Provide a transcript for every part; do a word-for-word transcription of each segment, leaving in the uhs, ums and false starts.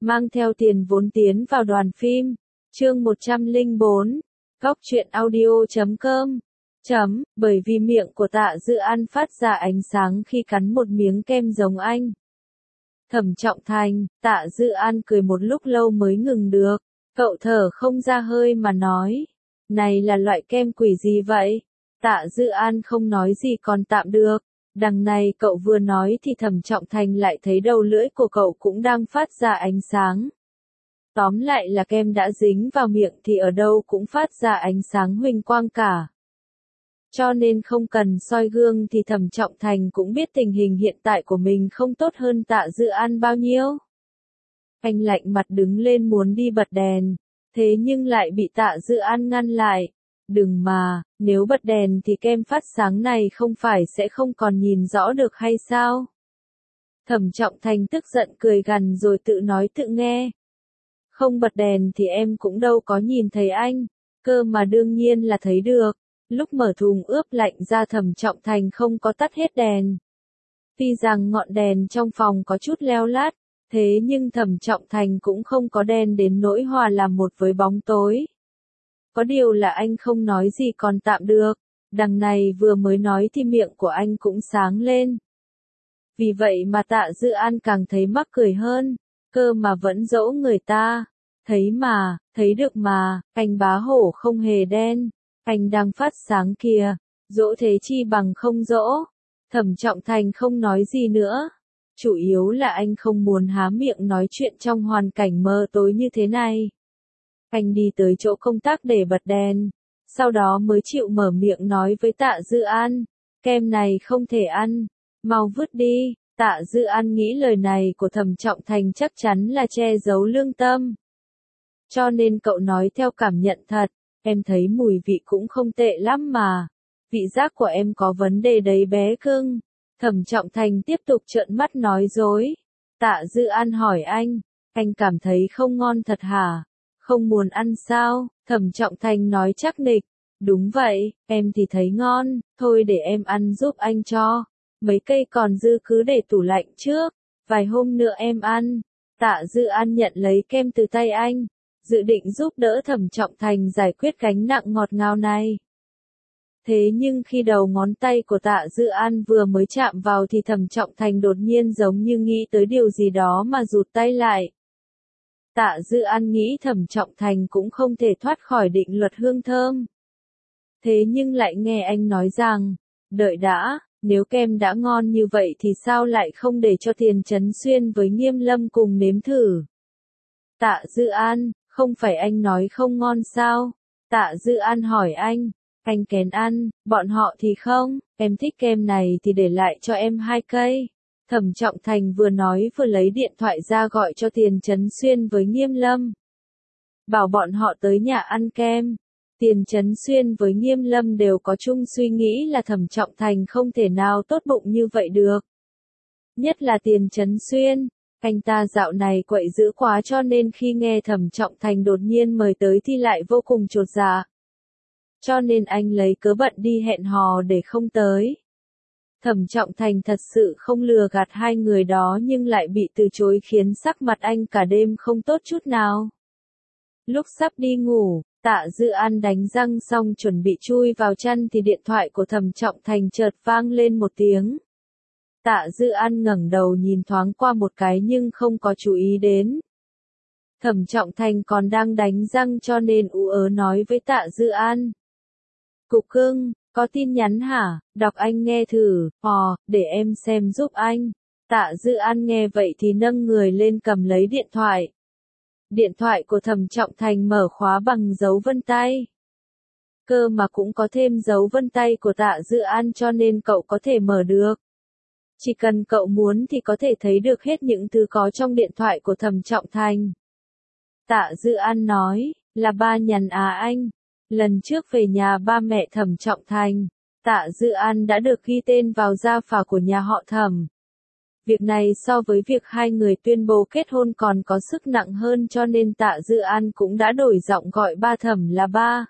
mang theo tiền vốn tiến vào đoàn phim. Chương một trăm lẻ bốn, góc truyện audio chấm com. Chấm, bởi vì miệng của Tạ Dư An phát ra ánh sáng khi cắn một miếng kem giống anh. Thẩm Trọng Thành, Tạ Dư An cười một lúc lâu mới ngừng được. Cậu thở không ra hơi mà nói. Này là loại kem quỷ gì vậy? Tạ Dư An không nói gì còn tạm được. Đằng này cậu vừa nói thì Thẩm Trọng Thành lại thấy đầu lưỡi của cậu cũng đang phát ra ánh sáng. Tóm lại là kem đã dính vào miệng thì ở đâu cũng phát ra ánh sáng huỳnh quang cả. Cho nên không cần soi gương thì Thẩm Trọng Thành cũng biết tình hình hiện tại của mình không tốt hơn Tạ Dư An bao nhiêu. Anh lạnh mặt đứng lên muốn đi bật đèn, thế nhưng lại bị Tạ Dư An ngăn lại. Đừng mà, nếu bật đèn thì kem phát sáng này không phải sẽ không còn nhìn rõ được hay sao? Thẩm Trọng Thành tức giận cười gằn rồi tự nói tự nghe. Không bật đèn thì em cũng đâu có nhìn thấy anh, cơ mà đương nhiên là thấy được. Lúc mở thùng ướp lạnh ra Thẩm Trọng Thành không có tắt hết đèn. Tuy rằng ngọn đèn trong phòng có chút leo lát, thế nhưng Thẩm Trọng Thành cũng không có đen đến nỗi hòa làm một với bóng tối. Có điều là anh không nói gì còn tạm được, đằng này vừa mới nói thì miệng của anh cũng sáng lên. Vì vậy mà Tạ Dư An càng thấy mắc cười hơn, cơ mà vẫn dỗ người ta. Thấy mà, thấy được mà, anh bá hổ không hề đen, anh đang phát sáng kìa, dỗ thế chi bằng không dỗ. Thẩm Trọng Thành không nói gì nữa. Chủ yếu là anh không muốn há miệng nói chuyện trong hoàn cảnh mờ tối như thế này. Anh đi tới chỗ công tác để bật đèn, sau đó mới chịu mở miệng nói với Tạ Dư An, kem này không thể ăn, mau vứt đi. Tạ Dư An nghĩ lời này của Thẩm Trọng Thành chắc chắn là che giấu lương tâm. Cho nên cậu nói theo cảm nhận thật, em thấy mùi vị cũng không tệ lắm mà. Vị giác của em có vấn đề đấy bé cưng. Thẩm Trọng Thành tiếp tục trợn mắt nói dối. Tạ Dư An hỏi anh, anh cảm thấy không ngon thật hả? Không muốn ăn sao? Thẩm Trọng Thành nói chắc nịch. Đúng vậy, em thì thấy ngon, thôi để em ăn giúp anh cho. Mấy cây còn dư cứ để tủ lạnh trước, vài hôm nữa em ăn. Tạ Dư An nhận lấy kem từ tay anh, dự định giúp đỡ Thẩm Trọng Thành giải quyết gánh nặng ngọt ngào này. Thế nhưng khi đầu ngón tay của Tạ Dư An vừa mới chạm vào thì Thẩm Trọng Thành đột nhiên giống như nghĩ tới điều gì đó mà rụt tay lại. Tạ Dư An nghĩ Thẩm Trọng Thành cũng không thể thoát khỏi định luật hương thơm. Thế nhưng lại nghe anh nói rằng, đợi đã, nếu kem đã ngon như vậy thì sao lại không để cho Tiền Chấn Xuyên với Nghiêm Lâm cùng nếm thử. Tạ Dư An, không phải anh nói không ngon sao? Tạ Dư An hỏi anh, anh kén ăn, bọn họ thì không, em thích kem này thì để lại cho em hai cây. Thẩm Trọng Thành vừa nói vừa lấy điện thoại ra gọi cho Tiền Chấn Xuyên với Nghiêm Lâm. Bảo bọn họ tới nhà ăn kem. Tiền Chấn Xuyên với Nghiêm Lâm đều có chung suy nghĩ là Thẩm Trọng Thành không thể nào tốt bụng như vậy được. Nhất là Tiền Chấn Xuyên, anh ta dạo này quậy dữ quá cho nên khi nghe Thẩm Trọng Thành đột nhiên mời tới thì lại vô cùng chột dạ. Cho nên anh lấy cớ bận đi hẹn hò để không tới. Thẩm Trọng Thành thật sự không lừa gạt hai người đó nhưng lại bị từ chối khiến sắc mặt anh cả đêm không tốt chút nào. Lúc sắp đi ngủ, Tạ Dư An đánh răng xong chuẩn bị chui vào chăn thì điện thoại của Thẩm Trọng Thành chợt vang lên một tiếng. Tạ Dư An ngẩng đầu nhìn thoáng qua một cái nhưng không có chú ý đến. Thẩm Trọng Thành còn đang đánh răng cho nên ú ớ nói với Tạ Dư An. Cục cưng, có tin nhắn hả? Đọc anh nghe thử, ò, để em xem giúp anh. Tạ Dư An nghe vậy thì nâng người lên cầm lấy điện thoại. Điện thoại của Thẩm Trọng Thành mở khóa bằng dấu vân tay. Cơ mà cũng có thêm dấu vân tay của Tạ Dư An cho nên cậu có thể mở được. Chỉ cần cậu muốn thì có thể thấy được hết những thứ có trong điện thoại của Thẩm Trọng Thành. Tạ Dư An nói, là ba nhắn à anh. Lần trước về nhà ba mẹ Thẩm Trọng Thành, Tạ Dư An đã được ghi tên vào gia phả của nhà họ Thẩm. Việc này so với việc hai người tuyên bố kết hôn còn có sức nặng hơn cho nên Tạ Dư An cũng đã đổi giọng gọi ba Thẩm là ba.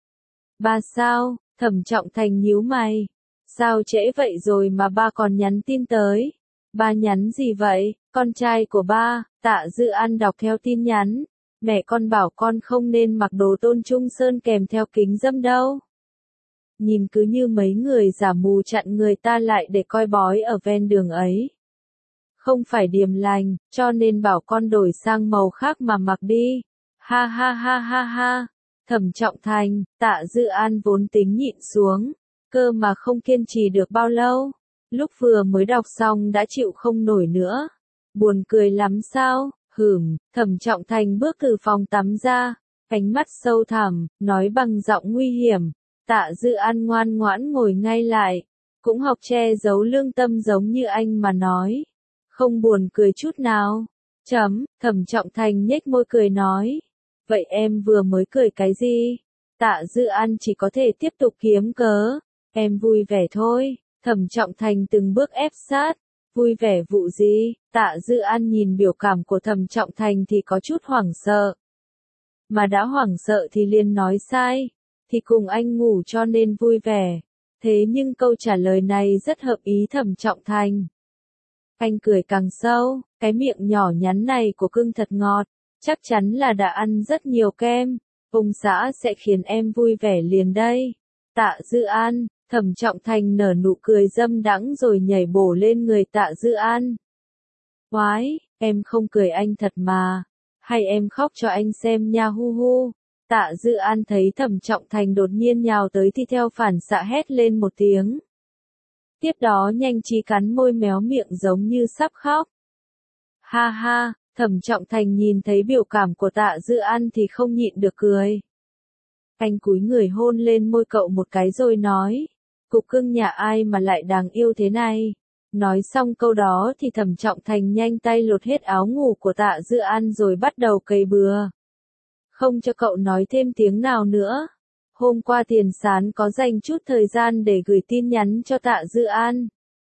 Ba sao? Thẩm Trọng Thành nhíu mày. Sao trễ vậy rồi mà ba còn nhắn tin tới? Ba nhắn gì vậy? Con trai của ba, Tạ Dư An đọc theo tin nhắn. Mẹ con bảo con không nên mặc đồ Tôn Trung Sơn kèm theo kính râm đâu. Nhìn cứ như mấy người giả mù chặn người ta lại để coi bói ở ven đường ấy. Không phải điềm lành, cho nên bảo con đổi sang màu khác mà mặc đi. Ha ha ha ha ha. Thẩm Trọng Thành, Tạ Dư An vốn tính nhịn xuống, cơ mà không kiên trì được bao lâu. Lúc vừa mới đọc xong đã chịu không nổi nữa. Buồn cười lắm sao, hửm, Thẩm Trọng Thành bước từ phòng tắm ra, ánh mắt sâu thẳm, nói bằng giọng nguy hiểm. Tạ Dư An ngoan ngoãn ngồi ngay lại, cũng học che giấu lương tâm giống như anh mà nói. Không buồn cười chút nào. Chấm, Thẩm Trọng Thành nhếch môi cười nói. Vậy em vừa mới cười cái gì? Tạ Dư An chỉ có thể tiếp tục kiếm cớ. Em vui vẻ thôi. Thẩm Trọng Thành từng bước ép sát. Vui vẻ vụ gì? Tạ Dư An nhìn biểu cảm của Thẩm Trọng Thành thì có chút hoảng sợ. Mà đã hoảng sợ thì liền nói sai. Thì cùng anh ngủ cho nên vui vẻ. Thế nhưng câu trả lời này rất hợp ý Thẩm Trọng Thành. Anh cười càng sâu, cái miệng nhỏ nhắn này của cưng thật ngọt. Chắc chắn là đã ăn rất nhiều kem. Ông xã sẽ khiến em vui vẻ liền đây. Tạ Dư An, Thẩm Trọng Thành nở nụ cười dâm đãng rồi nhảy bổ lên người Tạ Dư An. Oái, em không cười anh thật mà. Hay em khóc cho anh xem nha hu hu. Tạ Dư An thấy Thẩm Trọng Thành đột nhiên nhào tới thì theo phản xạ hét lên một tiếng. Tiếp đó nhanh trí cắn môi méo miệng giống như sắp khóc. Ha ha, Thẩm Trọng Thành nhìn thấy biểu cảm của Tạ Dư An thì không nhịn được cười. Anh cúi người hôn lên môi cậu một cái rồi nói. Cục cưng nhà ai mà lại đáng yêu thế này. Nói xong câu đó thì Thẩm Trọng Thành nhanh tay lột hết áo ngủ của Tạ Dư An rồi bắt đầu cày bừa. Không cho cậu nói thêm tiếng nào nữa. Hôm qua Tiền Sán có dành chút thời gian để gửi tin nhắn cho Tạ Dư An.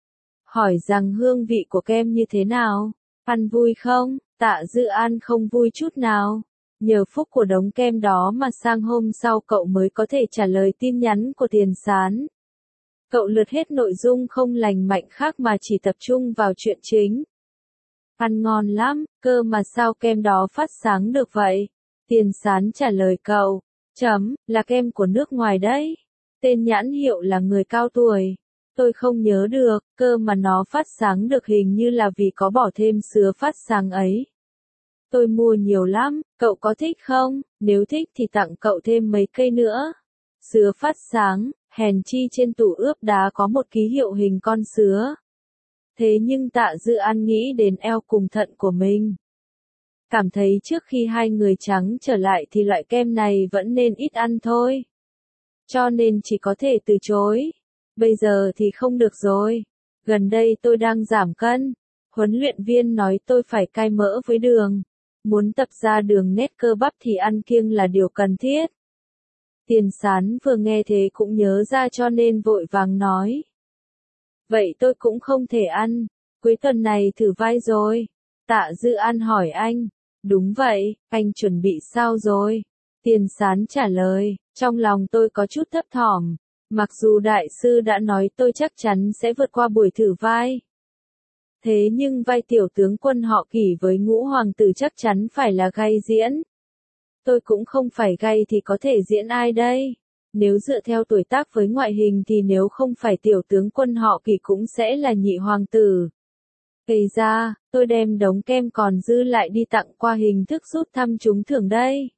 Hỏi rằng hương vị của kem như thế nào? Ăn vui không? Tạ Dư An không vui chút nào. Nhờ phúc của đống kem đó mà sang hôm sau cậu mới có thể trả lời tin nhắn của Tiền Sán. Cậu lượt hết nội dung không lành mạnh khác mà chỉ tập trung vào chuyện chính. Ăn ngon lắm, cơ mà sao kem đó phát sáng được vậy? Tiền Sán trả lời cậu. Chấm, là kem của nước ngoài đấy. Tên nhãn hiệu là người cao tuổi. Tôi không nhớ được, cơ mà nó phát sáng được hình như là vì có bỏ thêm sứa phát sáng ấy. Tôi mua nhiều lắm, cậu có thích không? Nếu thích thì tặng cậu thêm mấy cây nữa. Sứa phát sáng, hèn chi trên tủ ướp đá có một ký hiệu hình con sứa. Thế nhưng Tạ Dư An nghĩ đến eo cùng thận của mình. Cảm thấy trước khi hai người trắng trở lại thì loại kem này vẫn nên ít ăn thôi. Cho nên chỉ có thể từ chối. Bây giờ thì không được rồi. Gần đây tôi đang giảm cân. Huấn luyện viên nói tôi phải cai mỡ với đường. Muốn tập ra đường nét cơ bắp thì ăn kiêng là điều cần thiết. Tiền Sán vừa nghe thế cũng nhớ ra cho nên vội vàng nói. Vậy tôi cũng không thể ăn. Cuối tuần này thử vai rồi. Tạ Dư An hỏi anh. Đúng vậy, anh chuẩn bị sao rồi? Tiền Sán trả lời, trong lòng tôi có chút thấp thỏm. Mặc dù đại sư đã nói tôi chắc chắn sẽ vượt qua buổi thử vai. Thế nhưng vai tiểu tướng quân họ Kỷ với Ngũ hoàng tử chắc chắn phải là gay diễn. Tôi cũng không phải gay thì có thể diễn ai đây? Nếu dựa theo tuổi tác với ngoại hình thì nếu không phải tiểu tướng quân họ Kỷ cũng sẽ là nhị hoàng tử. Kể ra, tôi đem đống kem còn dư lại đi tặng qua hình thức rút thăm trúng thưởng đây.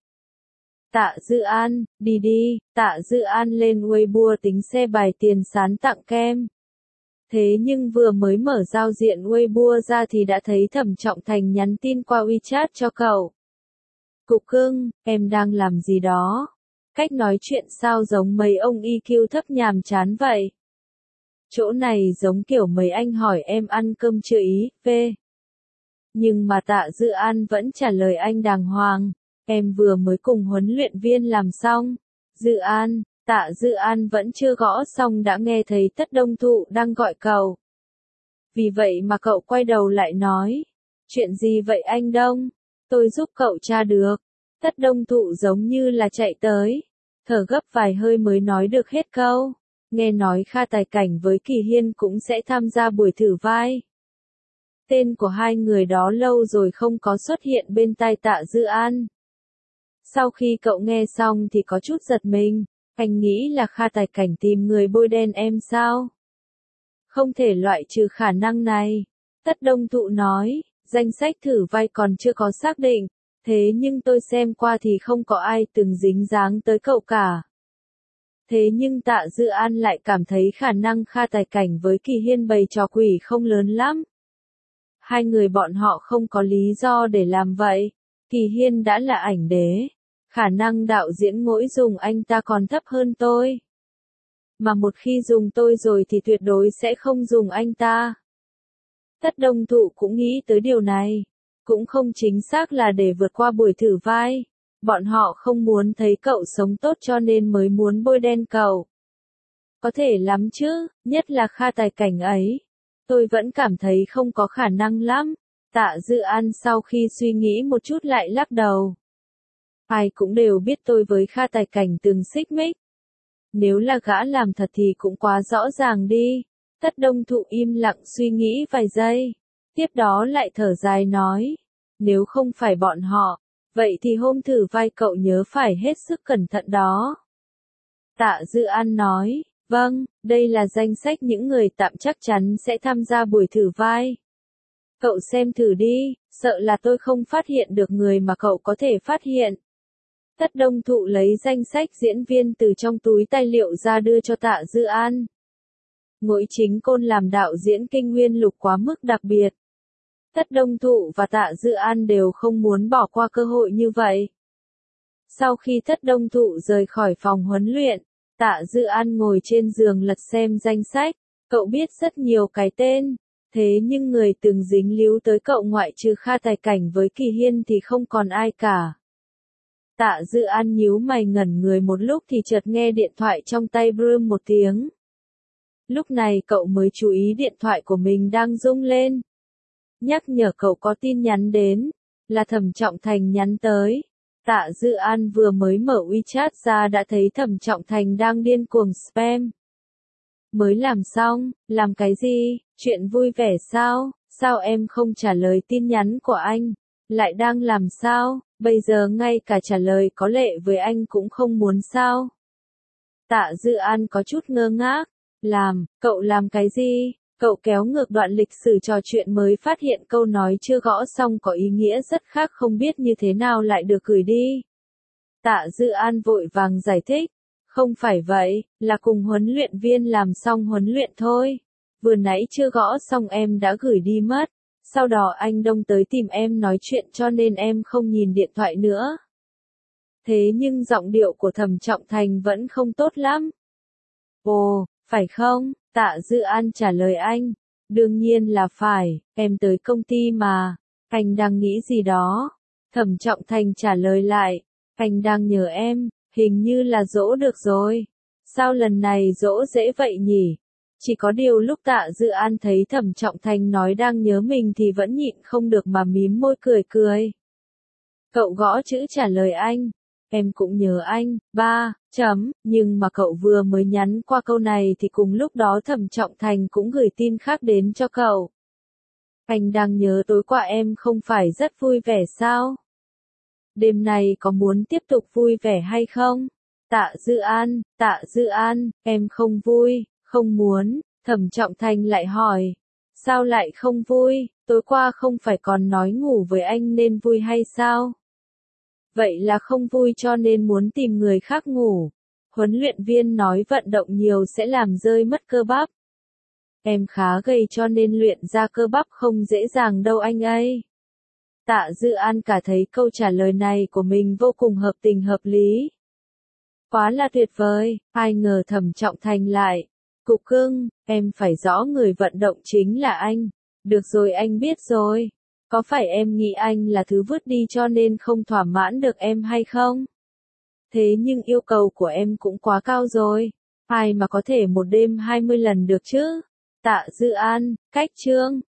Tạ Dư An, đi đi, Tạ Dư An lên Weibo tính xe bài Tiền Sán tặng kem. Thế nhưng vừa mới mở giao diện Weibo ra thì đã thấy Thẩm Trọng Thành nhắn tin qua WeChat cho cậu. Cục cưng, em đang làm gì đó? Cách nói chuyện sao giống mấy ông i kiu thấp nhàm chán vậy? Chỗ này giống kiểu mấy anh hỏi em ăn cơm chưa ý, phê. Nhưng mà Tạ Dư An vẫn trả lời anh đàng hoàng. Em vừa mới cùng huấn luyện viên làm xong. Dư An, Tạ Dư An vẫn chưa gõ xong đã nghe thấy Tất Đông Thụ đang gọi cậu. Vì vậy mà cậu quay đầu lại nói. Chuyện gì vậy anh Đông? Tôi giúp cậu tra được. Tất Đông Thụ giống như là chạy tới. Thở gấp vài hơi mới nói được hết câu. Nghe nói Kha Tài Cảnh với Kỳ Hiên cũng sẽ tham gia buổi thử vai. Tên của hai người đó lâu rồi không có xuất hiện bên tai Tạ Dư An. Sau khi cậu nghe xong thì có chút giật mình, anh nghĩ là Kha Tài Cảnh tìm người bôi đen em sao? Không thể loại trừ khả năng này. Tất Đông Thụ nói, danh sách thử vai còn chưa có xác định, thế nhưng tôi xem qua thì không có ai từng dính dáng tới cậu cả. Thế nhưng Tạ Dư An lại cảm thấy khả năng Kha Tài Cảnh với Kỳ Hiên bày trò quỷ không lớn lắm. Hai người bọn họ không có lý do để làm vậy. Kỳ Hiên đã là ảnh đế. Khả năng đạo diễn mỗi dùng anh ta còn thấp hơn tôi. Mà một khi dùng tôi rồi thì tuyệt đối sẽ không dùng anh ta. Tất Đông Thụ cũng nghĩ tới điều này. Cũng không chính xác là để vượt qua buổi thử vai. Bọn họ không muốn thấy cậu sống tốt cho nên mới muốn bôi đen cậu. Có thể lắm chứ, nhất là Kha Tài Cảnh ấy. Tôi vẫn cảm thấy không có khả năng lắm. Tạ Dư An sau khi suy nghĩ một chút lại lắc đầu. Ai cũng đều biết tôi với Kha Tài Cảnh từng xích mích. Nếu là gã làm thật thì cũng quá rõ ràng đi. Tất Đông Thụ im lặng suy nghĩ vài giây. Tiếp đó lại thở dài nói. Nếu không phải bọn họ, vậy thì hôm thử vai cậu nhớ phải hết sức cẩn thận đó. Tạ Dư An nói. Vâng, đây là danh sách những người tạm chắc chắn sẽ tham gia buổi thử vai. Cậu xem thử đi, sợ là tôi không phát hiện được người mà cậu có thể phát hiện. Tất Đông Thụ lấy danh sách diễn viên từ trong túi tài liệu ra đưa cho Tạ Dư An. Ngụy Chính Côn làm đạo diễn Kinh Nguyên Lục quá mức đặc biệt. Tất Đông Thụ và Tạ Dư An đều không muốn bỏ qua cơ hội như vậy. Sau khi Tất Đông Thụ rời khỏi phòng huấn luyện, Tạ Dư An ngồi trên giường lật xem danh sách. Cậu biết rất nhiều cái tên, thế nhưng người từng dính líu tới cậu ngoại trừ Kha Tài Cảnh với Kỳ Hiên thì không còn ai cả. Tạ Dư An nhíu mày ngẩn người một lúc thì chợt nghe điện thoại trong tay brơm một tiếng. Lúc này cậu mới chú ý điện thoại của mình đang rung lên. Nhắc nhở cậu có tin nhắn đến, là Thẩm Trọng Thành nhắn tới. Tạ Dư An vừa mới mở WeChat ra đã thấy Thẩm Trọng Thành đang điên cuồng spam. Mới làm xong, làm cái gì, chuyện vui vẻ sao, sao em không trả lời tin nhắn của anh, lại đang làm sao, bây giờ ngay cả trả lời có lệ với anh cũng không muốn sao. Tạ Dư An có chút ngơ ngác, làm, cậu làm cái gì, cậu kéo ngược đoạn lịch sử trò chuyện mới phát hiện câu nói chưa gõ xong có ý nghĩa rất khác không biết như thế nào lại được gửi đi. Tạ Dư An vội vàng giải thích. Không phải vậy, là cùng huấn luyện viên làm xong huấn luyện thôi. Vừa nãy chưa gõ xong em đã gửi đi mất. Sau đó anh Đông tới tìm em nói chuyện cho nên em không nhìn điện thoại nữa. Thế nhưng giọng điệu của Thẩm Trọng Thành vẫn không tốt lắm. Ồ, phải không? Tạ Dư An trả lời anh. Đương nhiên là phải, em tới công ty mà. Anh đang nghĩ gì đó? Thẩm Trọng Thành trả lời lại. Anh đang nhờ em. Hình như là dỗ được rồi. Sao lần này dỗ dễ vậy nhỉ? Chỉ có điều lúc Tạ Dư An thấy Thẩm Trọng Thành nói đang nhớ mình thì vẫn nhịn không được mà mím môi cười cười. Cậu gõ chữ trả lời anh. Em cũng nhớ anh, ba, chấm, nhưng mà cậu vừa mới nhắn qua câu này thì cùng lúc đó Thẩm Trọng Thành cũng gửi tin khác đến cho cậu. Anh đang nhớ tối qua em không phải rất vui vẻ sao? Đêm này có muốn tiếp tục vui vẻ hay không? Tạ Dư An, Tạ Dư An, em không vui, không muốn. Thẩm Trọng Thành lại hỏi. Sao lại không vui, tối qua không phải còn nói ngủ với anh nên vui hay sao? Vậy là không vui cho nên muốn tìm người khác ngủ. Huấn luyện viên nói vận động nhiều sẽ làm rơi mất cơ bắp. Em khá gầy cho nên luyện ra cơ bắp không dễ dàng đâu anh ấy. Tạ Dư An cả thấy câu trả lời này của mình vô cùng hợp tình hợp lý. Quá là tuyệt vời, ai ngờ Thẩm Trọng Thành lại. Cục cưng, em phải rõ người vận động chính là anh. Được rồi anh biết rồi. Có phải em nghĩ anh là thứ vứt đi cho nên không thỏa mãn được em hay không? Thế nhưng yêu cầu của em cũng quá cao rồi. Ai mà có thể một đêm hai mươi lần được chứ? Tạ Dư An, cách chương.